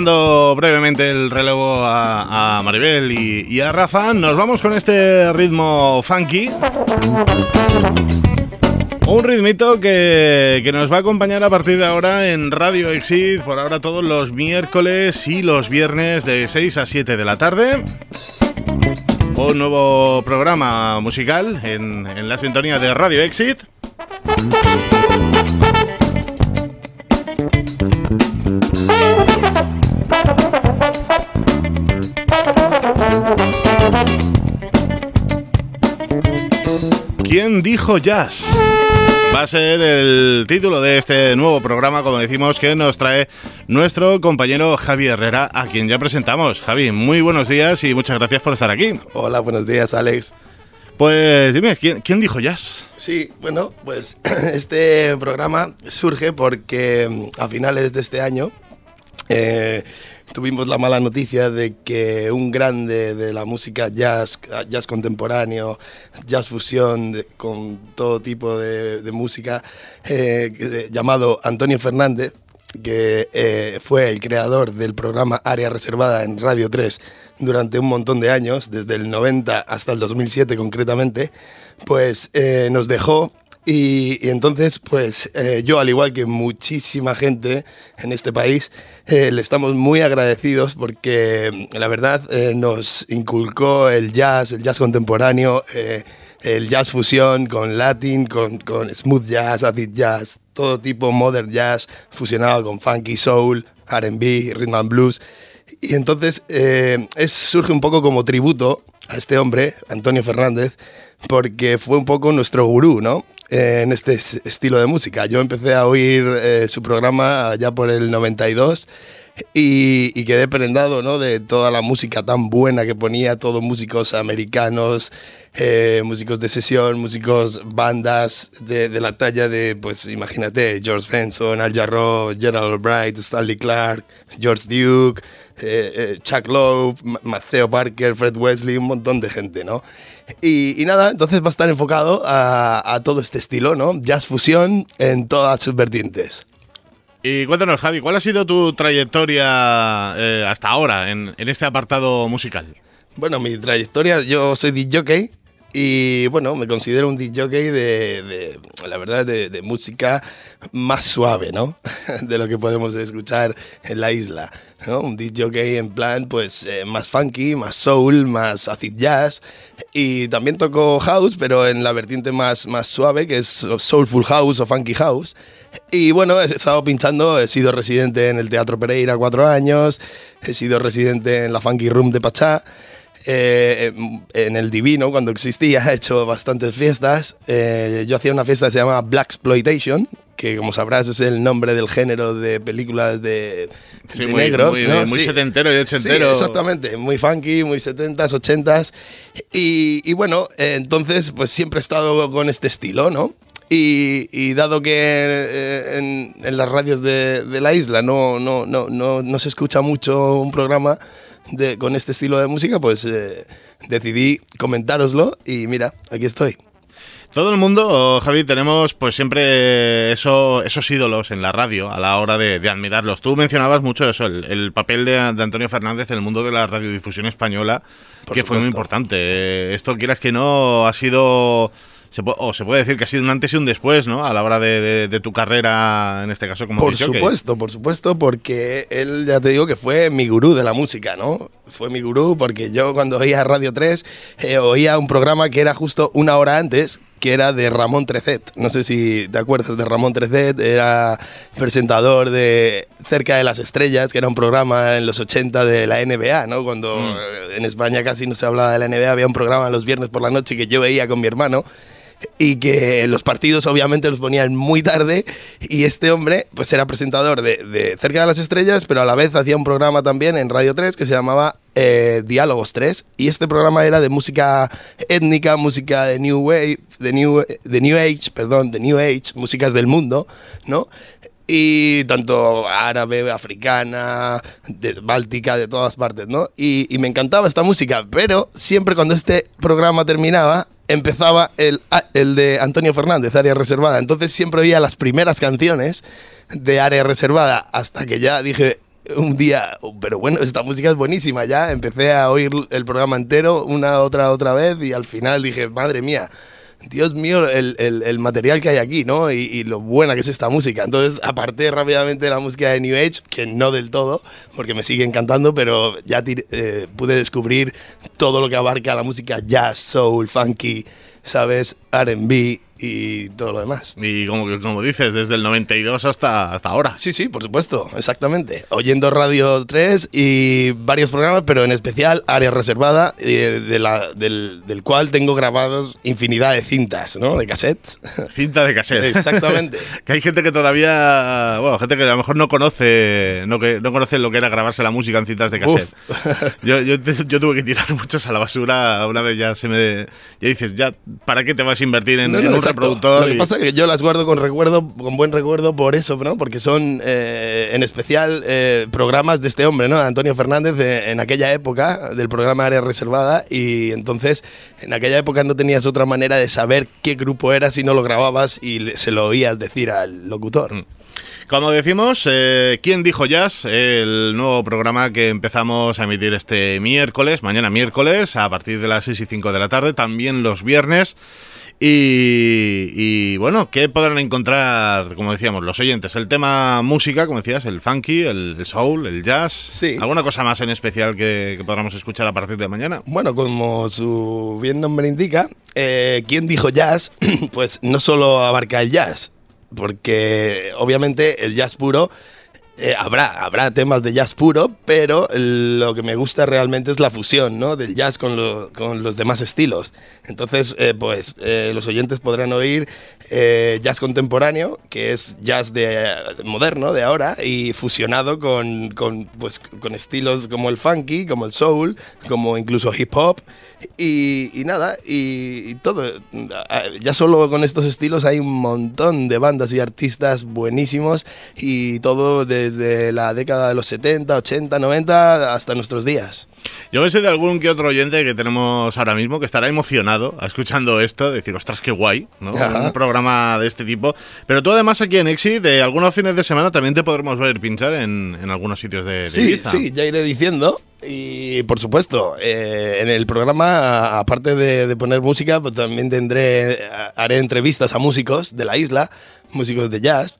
dando brevemente el relevo a Maribel y a Rafa, nos vamos con este ritmo funky. Un ritmito que nos va a acompañar a partir de ahora en Radio Exit, por ahora todos los miércoles y los viernes de 6 a 7 de la tarde. Un nuevo programa musical en la sintonía de Radio Exit. ¿Quién dijo jazz? Va a ser el título de este nuevo programa, como decimos, que nos trae nuestro compañero Javi Herrera, a quien ya presentamos. Javi, muy buenos días y muchas gracias por estar aquí. Hola, buenos días, Alex. Pues dime, ¿quién dijo jazz? Sí, bueno, pues este programa surge porque a finales de este año tuvimos la mala noticia de que un grande de la música jazz contemporáneo, jazz fusión, con todo tipo de música, llamado Antonio Fernández, que fue el creador del programa Área Reservada en Radio 3 durante un montón de años, desde el 90 hasta el 2007 concretamente, pues nos dejó. Y entonces, pues yo, al igual que muchísima gente en este país, le estamos muy agradecidos porque la verdad nos inculcó el jazz contemporáneo, el jazz fusión con latin, con smooth jazz, acid jazz, todo tipo modern jazz fusionado con funky, soul, R&B, rhythm and blues. Y entonces surge un poco como tributo a este hombre, Antonio Fernández, porque fue un poco nuestro gurú, ¿no? En este estilo de música. Yo empecé a oír su programa ya por el 92 y quedé prendado, ¿no?, de toda la música tan buena que ponía, todos músicos americanos, músicos de sesión, músicos, bandas de la talla de, pues imagínate, George Benson, Al Jarreau, Gerald Albright, Stanley Clarke, George Duke, Chuck Loeb, Maceo Parker, Fred Wesley, un montón de gente, ¿no? Y nada, entonces va a estar enfocado a todo este estilo, ¿no? Jazz fusión en todas sus vertientes. Y cuéntanos, Javi, ¿cuál ha sido tu trayectoria hasta ahora en este apartado musical? Bueno, mi trayectoria, yo soy disc jockey y bueno, me considero un disc jockey la verdad, de música más suave, ¿no? De lo que podemos escuchar en la isla, ¿no? Un disc jockey en plan, pues, más funky, más soul, más acid jazz. Y también toco house, pero en la vertiente más suave, que es soulful house o funky house. Y bueno, he estado pinchando, he sido residente en el Teatro Pereira 4 años, he sido residente en la Funky Room de Pachá, en el Divino, cuando existía, he hecho bastantes fiestas. Yo hacía una fiesta que se llama Blaxploitation, que como sabrás es el nombre del género de películas de negros, ¿no? Muy sí, setentero y ochentero. Sí, exactamente, muy funky, muy 70s, 80s. Y bueno, entonces pues siempre he estado con este estilo, ¿no? Y dado que en las radios de la isla no se escucha mucho un programa con este estilo de música, pues decidí comentároslo y mira, aquí estoy. Todo el mundo, Javi, tenemos pues siempre esos ídolos en la radio a la hora de admirarlos. Tú mencionabas mucho eso, el papel de Antonio Fernández en el mundo de la radiodifusión española, que fue muy importante. Esto, quieras que no, ha sido... se puede decir que ha sido un antes y un después, ¿no? A la hora de tu carrera, en este caso como disc jockey. Por supuesto, porque él, ya te digo, que fue mi gurú de la música, ¿no? Fue mi gurú porque yo cuando oía Radio 3 oía un programa que era justo una hora antes, que era de Ramón Trecet. No sé si te acuerdas de Ramón Trecet, era presentador de Cerca de las Estrellas, que era un programa en los 80 de la NBA, ¿no? Cuando en España casi no se hablaba de la NBA, había un programa los viernes por la noche que yo veía con mi hermano, y que los partidos obviamente los ponían muy tarde, y este hombre pues era presentador de Cerca de las Estrellas, pero a la vez hacía un programa también en Radio 3 que se llamaba Diálogos 3, y este programa era de música étnica, música de New Wave, de New Age, músicas del mundo, ¿no? Y tanto árabe, africana, báltica, de todas partes, ¿no? Y me encantaba esta música, pero siempre cuando este programa terminaba, empezaba el de Antonio Fernández, Área Reservada. Entonces siempre oía las primeras canciones de Área Reservada, hasta que ya dije, un día, pero bueno, esta música es buenísima ya, empecé a oír el programa entero, otra vez, y al final dije, madre mía, Dios mío, el material que hay aquí, ¿no? Y lo buena que es esta música. Entonces aparté rápidamente la música de New Age, que no del todo, porque me sigue encantando, pero ya pude descubrir todo lo que abarca la música jazz, soul, funky, ¿sabes? R&B y todo lo demás. Y como dices, desde el 92 hasta ahora. Sí, por supuesto, exactamente. Oyendo Radio 3 y varios programas, pero en especial Área Reservada, del cual tengo grabados infinidad de cintas, ¿no? De cassettes. Cinta de cassette. Exactamente. Que hay gente que todavía, bueno, gente que a lo mejor no conoce lo que era grabarse la música en cintas de cassette. Yo tuve que tirar muchas a la basura una vez, ya dices, ya, ¿para qué te vas a invertir en un reproductor? Lo que pasa es que yo las guardo con buen recuerdo por eso, ¿no? Porque son en especial programas de este hombre, ¿no? Antonio Fernández, en aquella época del programa Área Reservada, y entonces en aquella época no tenías otra manera de saber qué grupo era si no lo grababas y se lo oías decir al locutor. Como decimos, ¿Quién dijo jazz? El nuevo programa que empezamos a emitir este mañana miércoles, a partir de las 6 y 5 de la tarde, también los viernes. Y bueno, ¿qué podrán encontrar, como decíamos, los oyentes? El tema música, como decías, el funky, el soul, el jazz. Sí. ¿Alguna cosa más en especial que podamos escuchar a partir de mañana? Bueno, como su bien nombre indica, ¿Quién dijo jazz? Pues no solo abarca el jazz, porque obviamente el jazz puro, habrá temas de jazz puro, pero lo que me gusta realmente es la fusión, ¿no? Del jazz con los demás estilos. Entonces, los oyentes podrán oír jazz contemporáneo, que es jazz moderno de ahora, y fusionado con estilos como el funky, como el soul, como incluso hip hop, y todo. Ya solo con estos estilos hay un montón de bandas y artistas buenísimos, y todo desde la década de los 70, 80, 90 hasta nuestros días. Yo sé de algún que otro oyente que tenemos ahora mismo que estará emocionado escuchando esto, decir, ostras, qué guay, ¿no? Un programa de este tipo. Pero tú además aquí en Exit, de algunos fines de semana también te podremos ver pinchar en algunos sitios de Ibiza. Sí, ya iré diciendo. Y por supuesto, en el programa, aparte de poner música, pues también haré entrevistas a músicos de la isla, músicos de jazz.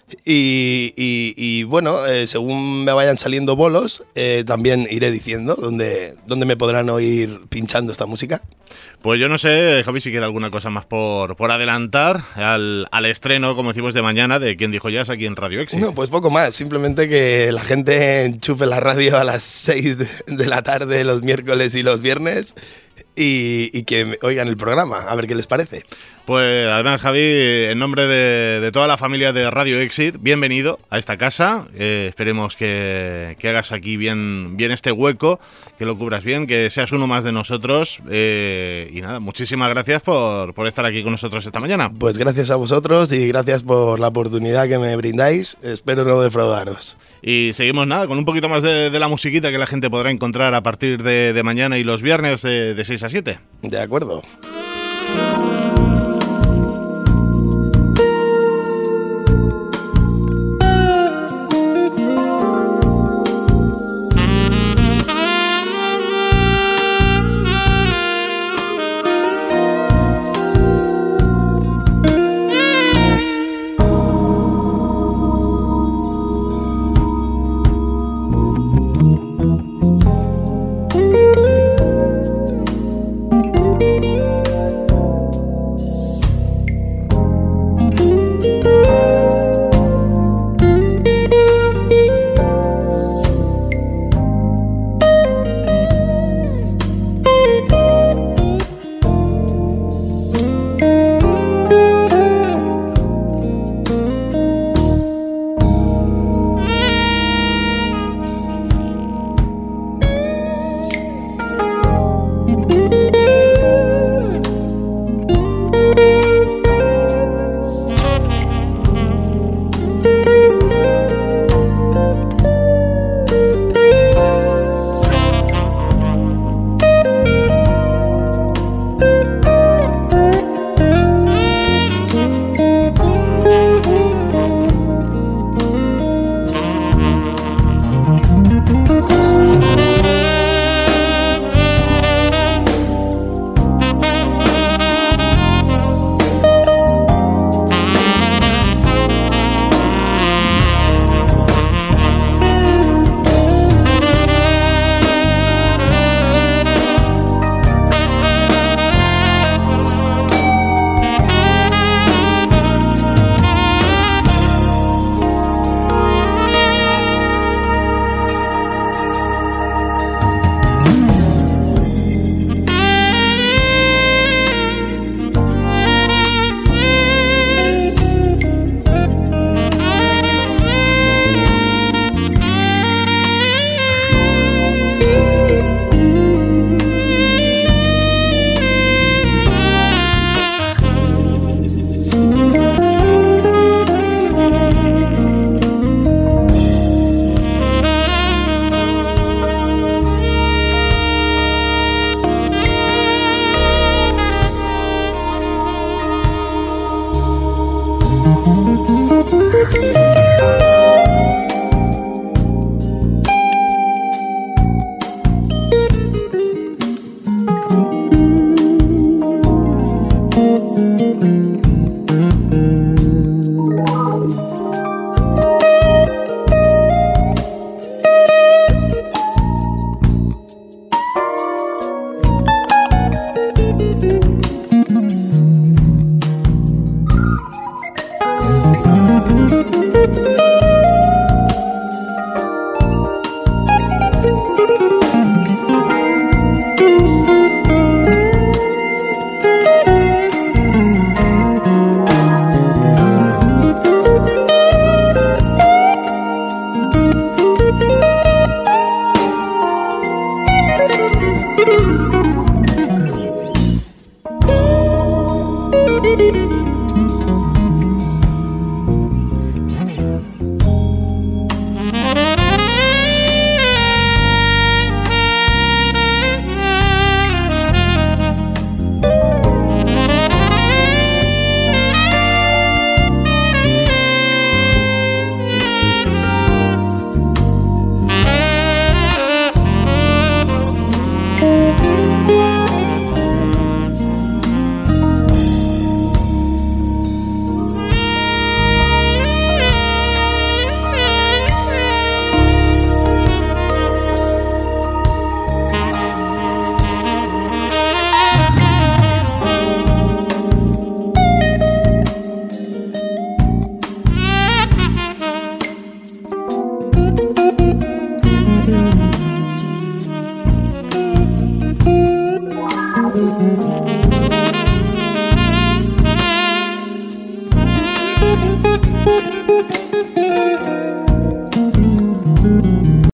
Y bueno, según me vayan saliendo bolos, también iré diciendo dónde me podrán oír pinchando esta música. Pues yo no sé, Javi, si queda alguna cosa más por adelantar al estreno, como decimos, de mañana de ¿Quién dijo jazz? Aquí en Radio Exit. No, pues poco más, simplemente que la gente enchufe la radio a las 6 de la tarde los miércoles y los viernes y que oigan el programa, a ver qué les parece. Pues además, Javi, en nombre de toda la familia de Radio Exit, bienvenido a esta casa. Esperemos que hagas aquí bien este hueco, que lo cubras bien, que seas uno más de nosotros. Y nada, muchísimas gracias por estar aquí con nosotros esta mañana. Pues gracias a vosotros y gracias por la oportunidad que me brindáis. Espero no defraudaros. Y seguimos con un poquito más de la musiquita que la gente podrá encontrar a partir de mañana y los viernes de 6 a 7. De acuerdo.